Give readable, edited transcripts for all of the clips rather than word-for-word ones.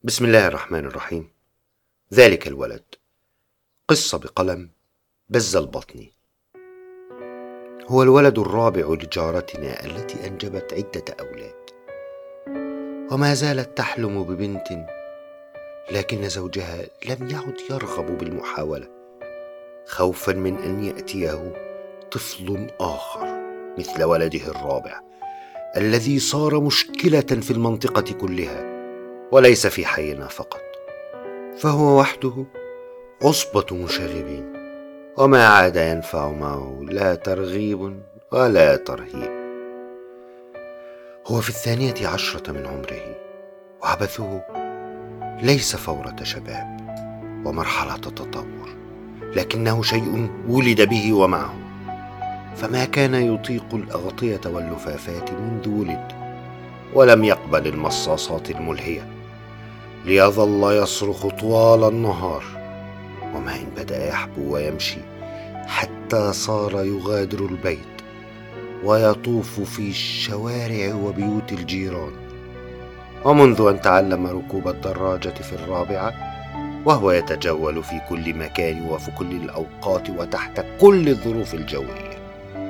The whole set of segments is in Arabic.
بسم الله الرحمن الرحيم. ذلك الولد. قصة بقلم بز البطني. هو الولد الرابع لجارتنا التي أنجبت عدة أولاد، وما زالت تحلم ببنت، لكن زوجها لم يعد يرغب بالمحاولة، خوفا من أن يأتيه طفل آخر مثل ولده الرابع الذي صار مشكلة في المنطقة كلها وليس في حينا فقط، فهو وحده عصبة مشاغبين، وما عاد ينفع معه لا ترغيب ولا ترهيب. هو في 12 من عمره، وعبثه ليس فورة شباب ومرحلة تطور، لكنه شيء ولد به ومعه، فما كان يطيق الأغطية واللفافات منذ ولد، ولم يقبل المصاصات الملهية، ليظل يصرخ طوال النهار، وما إن بدأ يحبو ويمشي حتى صار يغادر البيت ويطوف في الشوارع وبيوت الجيران. ومنذ أن تعلم ركوب الدراجة في الرابعة وهو يتجول في كل مكان وفي كل الأوقات وتحت كل الظروف الجوية،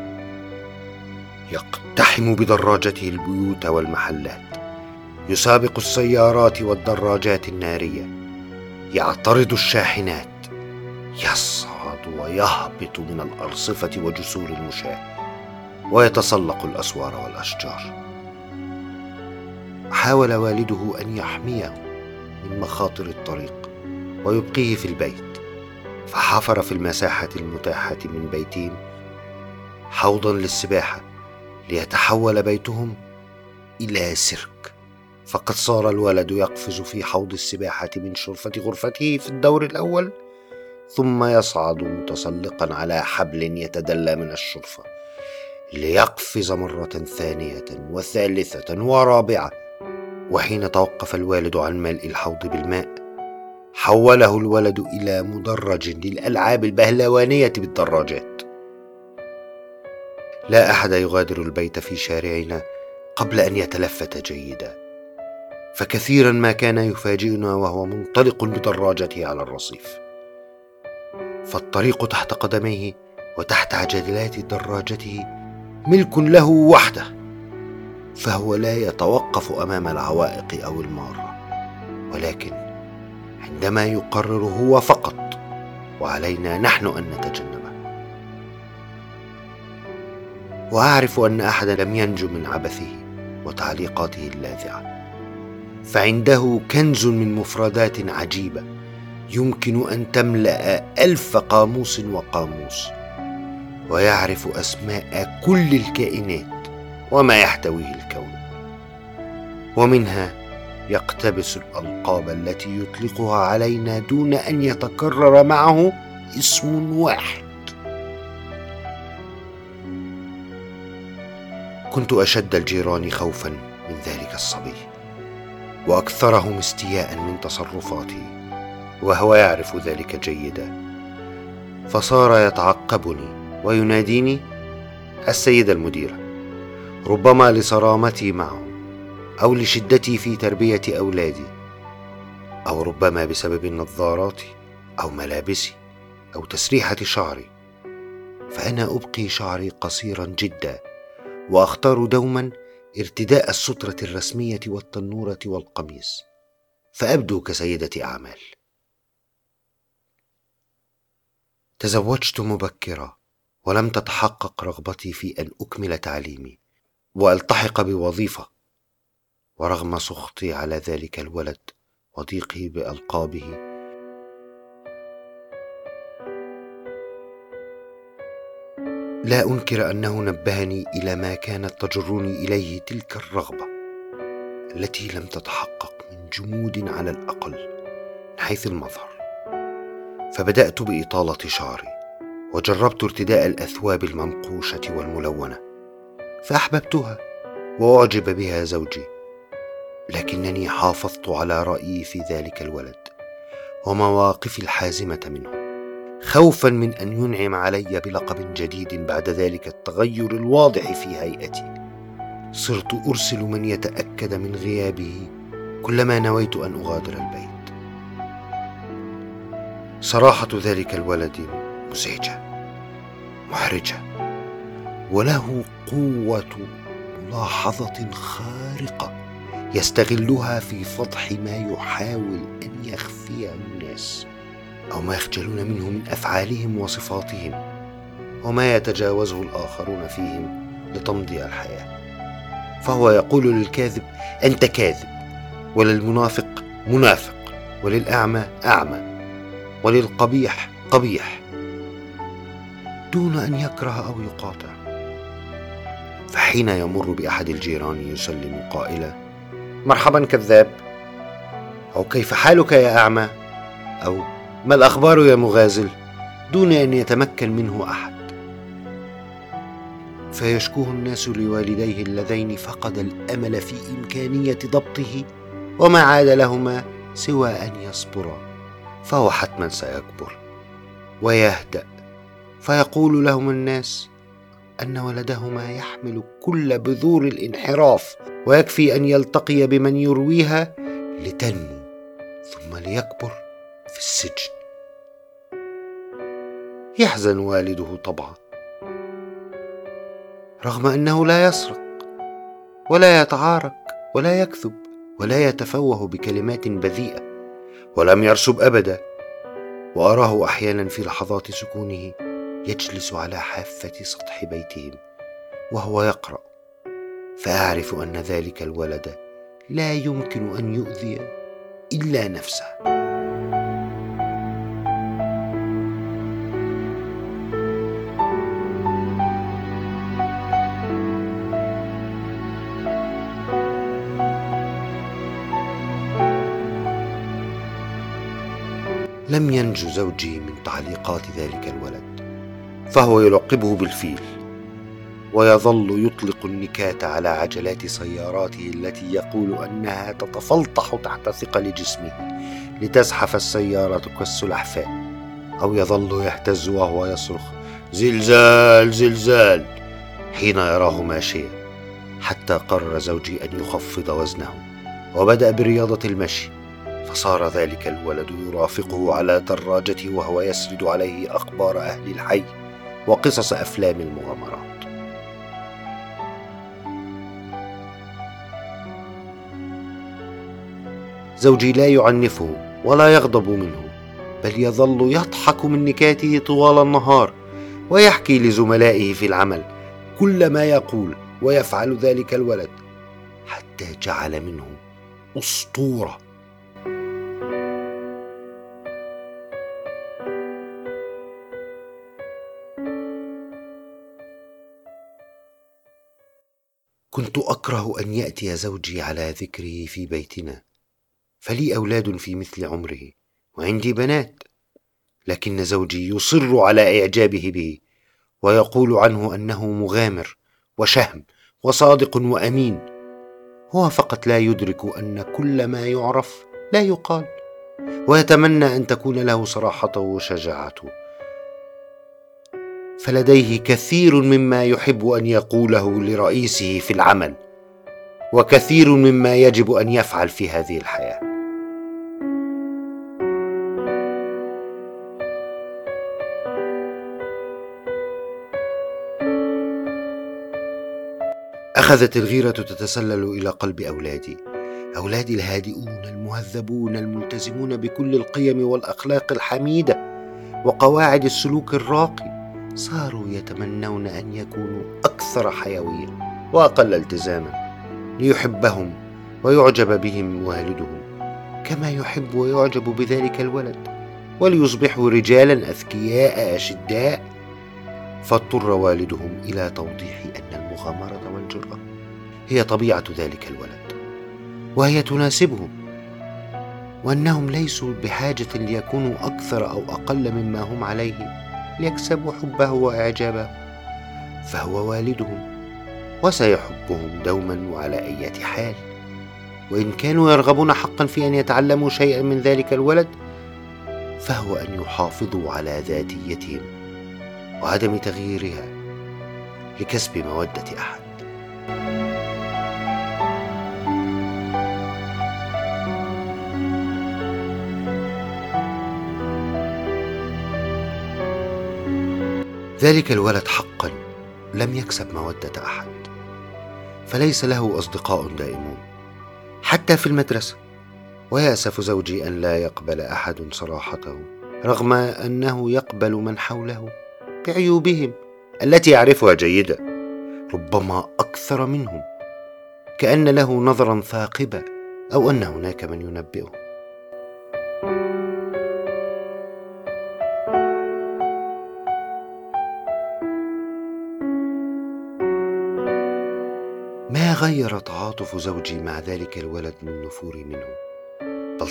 يقتحم بدراجته البيوت والمحلات، يسابق السيارات والدراجات النارية، يعترض الشاحنات، يصعد ويهبط من الأرصفة وجسور المشاة، ويتسلق الأسوار والأشجار. حاول والده أن يحميه من مخاطر الطريق ويبقيه في البيت، فحفر في المساحة المتاحة من بيتين حوضا للسباحة ليتحول بيتهم إلى سيرك، فقد صار الولد يقفز في حوض السباحة من شرفة غرفته في الدور الأول، ثم يصعد متسلقا على حبل يتدلى من الشرفة ليقفز مرة ثانية وثالثة ورابعة. وحين توقف الوالد عن ملء الحوض بالماء، حوله الولد إلى مدرج للألعاب البهلوانية بالدراجات. لا أحد يغادر البيت في شارعنا قبل أن يتلفت جيدا، فكثيرا ما كان يفاجئنا وهو منطلق بدراجته على الرصيف، فالطريق تحت قدميه وتحت عجلات دراجته ملك له وحده، فهو لا يتوقف أمام العوائق أو المارة، ولكن عندما يقرر هو فقط، وعلينا نحن أن نتجنبه. وأعرف أن أحدا لم ينجو من عبثه وتعليقاته اللاذعة، فعنده كنز من مفردات عجيبة يمكن أن تملأ 1000 قاموس وقاموس، ويعرف أسماء كل الكائنات وما يحتويه الكون، ومنها يقتبس الألقاب التي يطلقها علينا دون أن يتكرر معه اسم واحد. كنت أشد الجيران خوفا من ذلك الصبي، وأكثرهم استياء من تصرفاته، وهو يعرف ذلك جيدا، فصار يتعقبني ويناديني السيدة المديرة، ربما لصرامتي معه، أو لشدتي في تربية أولادي، أو ربما بسبب النظارات أو ملابسي أو تسريحة شعري، فأنا أبقي شعري قصيرا جدا، وأختار دوما ارتداء السترة الرسمية والتنورة والقميص، فأبدو كسيدة أعمال. تزوجت مبكرا، ولم تتحقق رغبتي في أن أكمل تعليمي وألتحق بوظيفة، ورغم سخطي على ذلك الولد وضيقه بألقابه، لا أنكر أنه نبهني إلى ما كانت تجرني إليه تلك الرغبة التي لم تتحقق من جمود على الأقل من حيث المظهر. فبدأت بإطالة شعري، وجربت ارتداء الأثواب المنقوشة والملونة، فأحببتها وأعجب بها زوجي، لكنني حافظت على رأيي في ذلك الولد ومواقفي الحازمة منه، خوفا من أن ينعم علي بلقب جديد بعد ذلك التغير الواضح في هيئتي. صرت أرسل من يتأكد من غيابه كلما نويت أن أغادر البيت. صراحة ذلك الولد مزعجة محرجة، وله قوة ملاحظة خارقة يستغلها في فضح ما يحاول أن يخفيه الناس، أو ما يخجلون منه من أفعالهم وصفاتهم، وما يتجاوزه الآخرون فيهم لتمضي الحياة. فهو يقول للكاذب أنت كاذب، وللمنافق منافق، وللأعمى أعمى، وللقبيح قبيح، دون أن يكره أو يقاطع. فحين يمر بأحد الجيران يسلم قائلا مرحبا كذاب، أو كيف حالك يا أعمى، أو ما الأخبار يا مغازل، دون أن يتمكن منه أحد، فيشكوه الناس لوالديه اللذين فقد الأمل في إمكانية ضبطه، وما عاد لهما سوى أن يصبرا، فهو حتما سيكبر ويهدأ، فيقول لهم الناس أن ولدهما يحمل كل بذور الانحراف، ويكفي أن يلتقي بمن يرويها لتنمو ثم ليكبر في السجن. يحزن والده طبعا، رغم أنه لا يسرق ولا يتعارك ولا يكذب ولا يتفوه بكلمات بذيئة، ولم يرسب أبدا. وأراه أحيانا في لحظات سكونه يجلس على حافة سطح بيتهم وهو يقرأ، فأعرف أن ذلك الولد لا يمكن أن يؤذي إلا نفسه. لم ينج زوجي من تعليقات ذلك الولد، فهو يلقبه بالفيل، ويظل يطلق النكات على عجلات سياراته التي يقول أنها تتفلطح تحت ثقل جسمه لتزحف السيارة كالسلحفاة، أو يظل يهتز وهو يصرخ زلزال زلزال حين يراه ماشيا، حتى قرر زوجي أن يخفض وزنه وبدأ برياضة المشي، فصار ذلك الولد يرافقه على دراجته وهو يسرد عليه أخبار أهل الحي وقصص أفلام المغامرات. زوجي لا يعنفه ولا يغضب منه، بل يظل يضحك من نكاته طوال النهار، ويحكي لزملائه في العمل كل ما يقول ويفعل ذلك الولد، حتى جعل منه أسطورة. كنت أكره أن يأتي زوجي على ذكره في بيتنا، فلي أولاد في مثل عمره وعندي بنات، لكن زوجي يصر على إعجابه به، ويقول عنه أنه مغامر وشهم وصادق وأمين. هو فقط لا يدرك أن كل ما يعرف لا يقال، ويتمنى أن تكون له صراحته وشجاعته، فلديه كثير مما يحب أن يقوله لرئيسه في العمل، وكثير مما يجب أن يفعل في هذه الحياة. أخذت الغيرة تتسلل إلى قلب أولادي الهادئون المهذبون الملتزمون بكل القيم والأخلاق الحميدة وقواعد السلوك الراقي، صاروا يتمنون أن يكونوا أكثر حيوية وأقل التزاما، ليحبهم ويعجب بهم والدهم كما يحب ويعجب بذلك الولد، وليصبحوا رجالا أذكياء أشداء. فاضطر والدهم إلى توضيح أن المغامرة والجرأة هي طبيعة ذلك الولد، وهي تناسبهم، وأنهم ليسوا بحاجة ليكونوا أكثر أو أقل مما هم عليه ليكسبوا حبه وإعجابه، فهو والدهم وسيحبهم دوما وعلى أي حال. وإن كانوا يرغبون حقا في أن يتعلموا شيئا من ذلك الولد، فهو أن يحافظوا على ذاتيتهم وعدم تغييرها لكسب مودة أحد. ذلك الولد حقا لم يكسب مودة أحد، فليس له أصدقاء دائمون حتى في المدرسة. ويأسف زوجي أن لا يقبل أحد صراحته، رغم أنه يقبل من حوله بعيوبهم التي يعرفها جيدا، ربما أكثر منهم، كأن له نظرا ثاقبا أو أن هناك من ينبئه. ما غير تعاطف زوجي مع ذلك الولد من نفوري منه، بل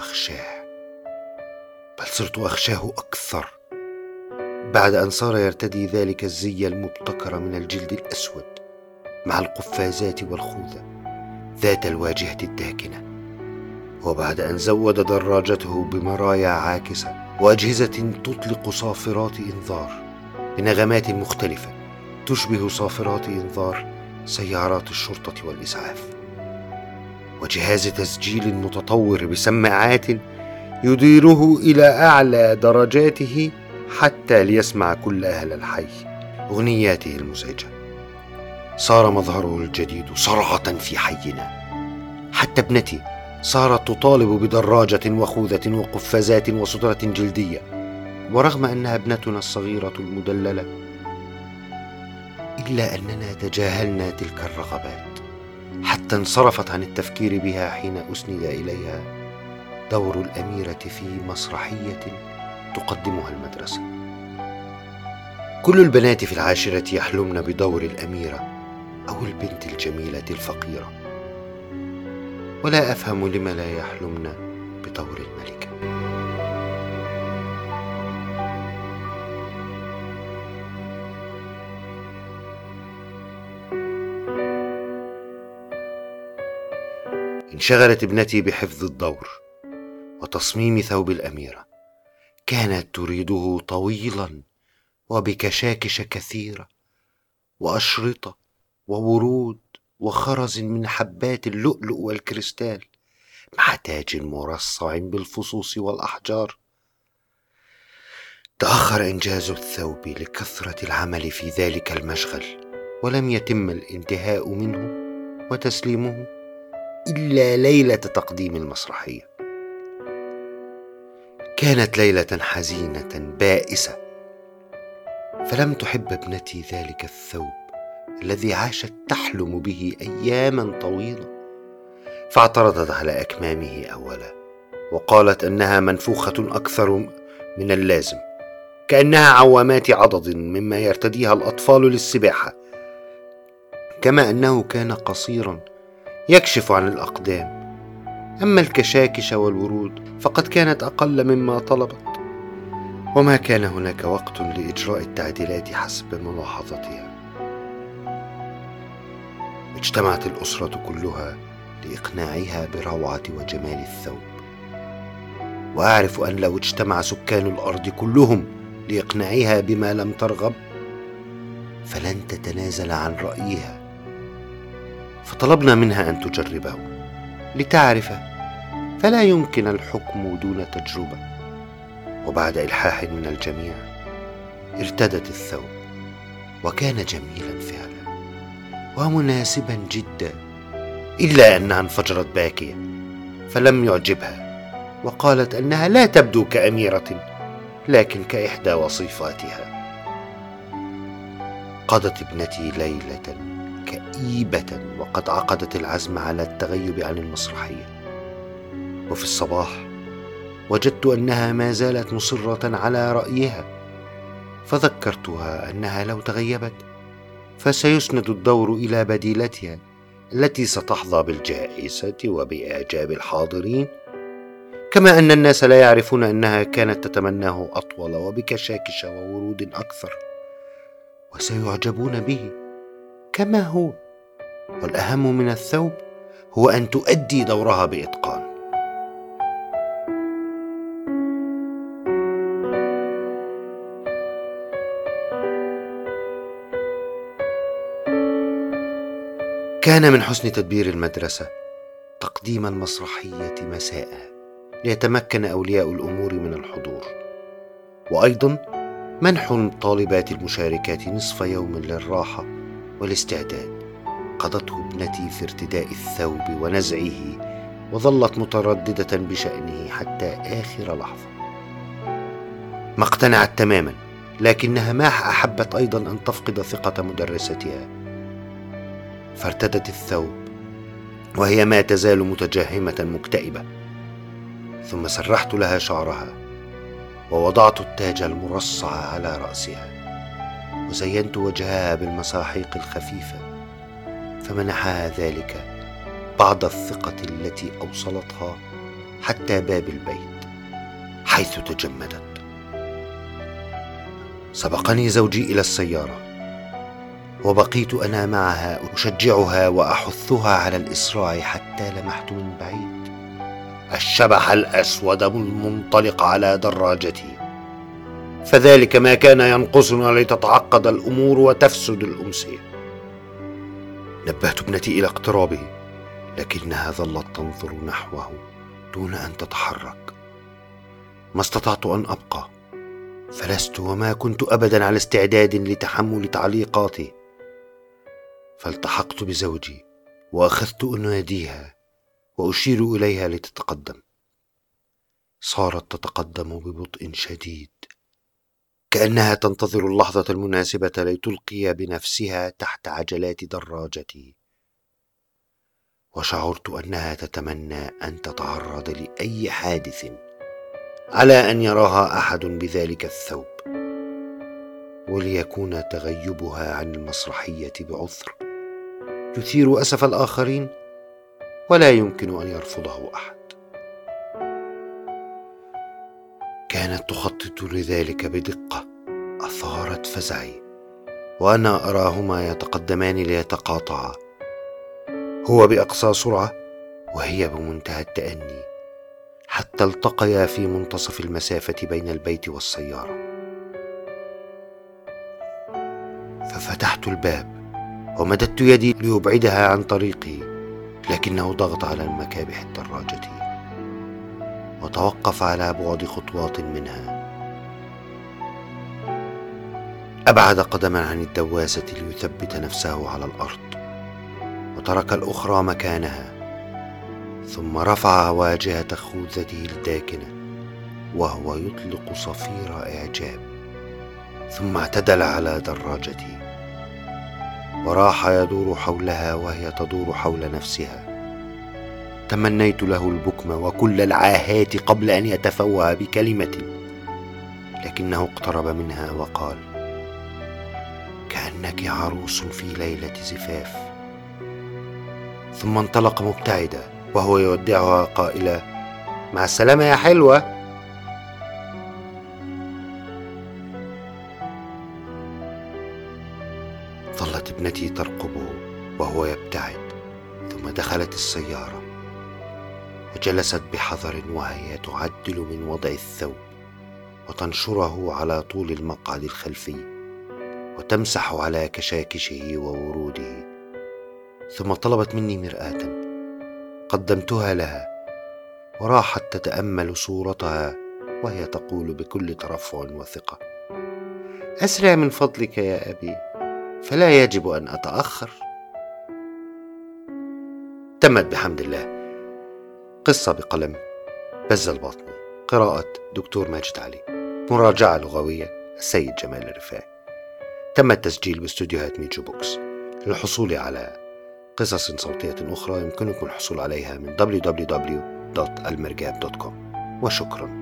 صرت أخشاه أكثر بعد أن صار يرتدي ذلك الزي المبتكر من الجلد الأسود مع القفازات والخوذة ذات الواجهة الداكنة، وبعد أن زود دراجته بمرايا عاكسة وأجهزة تطلق صافرات إنذار بنغمات مختلفة تشبه صافرات إنذار سيارات الشرطة والإسعاف، وجهاز تسجيل متطور بسماعات يديره إلى أعلى درجاته حتى ليسمع كل أهل الحي أغنياته المزعجة. صار مظهره الجديد صرعة في حينا، حتى ابنتي صارت تطالب بدراجة وخوذة وقفازات وسترة جلدية، ورغم أنها ابنتنا الصغيرة المدللة إلا أننا تجاهلنا تلك الرغبات حتى انصرفت عن التفكير بها حين أسند إليها دور الأميرة في مسرحية تقدمها المدرسة. كل البنات في العاشرة يحلمن بدور الأميرة أو البنت الجميلة الفقيرة، ولا أفهم لم لا يحلمن بدور الملكة. انشغلت ابنتي بحفظ الدور وتصميم ثوب الأميرة، كانت تريده طويلا وبكشاكش كثيرة وأشرطة وورود وخرز من حبات اللؤلؤ والكريستال مع تاج مرصع بالفصوص والأحجار. تأخر إنجاز الثوب لكثرة العمل في ذلك المشغل، ولم يتم الانتهاء منه وتسليمه إلا ليلة تقديم المسرحية. كانت ليلة حزينة بائسة، فلم تحب ابنتي ذلك الثوب الذي عاشت تحلم به أياما طويلة، فاعترضت على أكمامه أولا، وقالت أنها منفوخة أكثر من اللازم، كأنها عوامات عضد مما يرتديها الأطفال للسباحة، كما أنه كان قصيرا يكشف عن الأقدام. أما الكشاكش والورود فقد كانت أقل مما طلبت، وما كان هناك وقت لإجراء التعديلات حسب ملاحظتها. اجتمعت الأسرة كلها لإقناعها بروعة وجمال الثوب، وأعرف أن لو اجتمع سكان الأرض كلهم لإقناعها بما لم ترغب فلن تتنازل عن رأيها، فطلبنا منها أن تجربه لتعرف، فلا يمكن الحكم دون تجربة. وبعد إلحاح من الجميع ارتدت الثوب، وكان جميلا فعلا ومناسبا جدا، إلا أنها انفجرت باكية فلم يعجبها، وقالت أنها لا تبدو كأميرة لكن كإحدى وصيفاتها. قضت ابنتي ليلة كئيبة وقد عقدت العزم على التغيب عن المسرحية، وفي الصباح وجدت أنها ما زالت مصرة على رأيها، فذكرتها أنها لو تغيبت فسيسند الدور إلى بديلتها التي ستحظى بالجائزة وبإعجاب الحاضرين، كما أن الناس لا يعرفون أنها كانت تتمناه أطول وبكشاكش وورود أكثر، وسيعجبون به كما هو. والأهم من الثوب هو أن تؤدي دورها بإتقان. كان من حسن تدبير المدرسة تقديم المسرحية مساء ليتمكن أولياء الأمور من الحضور، وأيضا منح طالبات المشاركات نصف يوم للراحة والاستعداد. قضته ابنتي في ارتداء الثوب ونزعه، وظلت مترددة بشأنه حتى آخر لحظة. ما اقتنعت تماما، لكنها ما أحبت أيضا أن تفقد ثقة مدرستها، فارتدت الثوب وهي ما تزال متجهمة مكتئبة. ثم سرحت لها شعرها، ووضعت التاج المرصع على رأسها، وزينت وجهها بالمساحيق الخفيفة، فمنحها ذلك بعض الثقة التي أوصلتها حتى باب البيت حيث تجمدت. سبقني زوجي إلى السيارة، وبقيت أنا معها أشجعها وأحثها على الإسراع، حتى لمحت من بعيد الشبح الأسود المنطلق على دراجتي، فذلك ما كان ينقصنا لتتعقد الأمور وتفسد الأمسية. نبهت ابنتي إلى اقترابه، لكنها ظلت تنظر نحوه دون أن تتحرك. ما استطعت أن أبقى، فلست وما كنت أبدا على استعداد لتحمل تعليقاته، فالتحقت بزوجي وأخذت أناديها وأشير إليها لتتقدم. صارت تتقدم ببطء شديد، كأنها تنتظر اللحظة المناسبة لتلقي بنفسها تحت عجلات دراجتي، وشعرت أنها تتمنى أن تتعرض لأي حادث على أن يراها أحد بذلك الثوب، وليكون تغيبها عن المسرحية بعذر يثير أسف الآخرين ولا يمكن أن يرفضه أحد. كانت تخطط لذلك بدقة أثارت فزعي، وأنا أراهما يتقدمان ليتقاطعا، هو بأقصى سرعة وهي بمنتهى التأني، حتى التقيا في منتصف المسافة بين البيت والسيارة. ففتحت الباب ومددت يدي ليبعدها عن طريقي، لكنه ضغط على مكابح الدراجة وتوقف على بعد خطوات منها. أبعد قدما عن الدواسة ليثبت نفسه على الأرض، وترك الأخرى مكانها، ثم رفع واجهة خوذته الداكنة وهو يطلق صفير إعجاب، ثم اعتدل على دراجتي وراح يدور حولها وهي تدور حول نفسها. تمنيت له البكم وكل العاهات قبل أن يتفوه بكلمة، لكنه اقترب منها وقال: كأنك عروس في ليلة زفاف. ثم انطلق مبتعدا وهو يودعها قائلا: مع السلامة يا حلوة. ظلت ابنتي ترقبه وهو يبتعد، ثم دخلت السيارة وجلست بحذر وهي تعدل من وضع الثوب وتنشره على طول المقعد الخلفي وتمسح على كشاكشه ووروده. ثم طلبت مني مرآة قدمتها لها، وراحت تتأمل صورتها وهي تقول بكل ترفع وثقة: أسرع من فضلك يا أبي، فلا يجب أن أتأخر. تمت بحمد الله. قصة بقلم بزة الباطني، قراءة دكتور ماجد علي، مراجعة لغوية السيد جمال الرفاعي. تم التسجيل باستوديوهات ميجو بوكس. للحصول على قصص صوتية أخرى يمكنكم الحصول عليها من www.almirgab.com. وشكرا.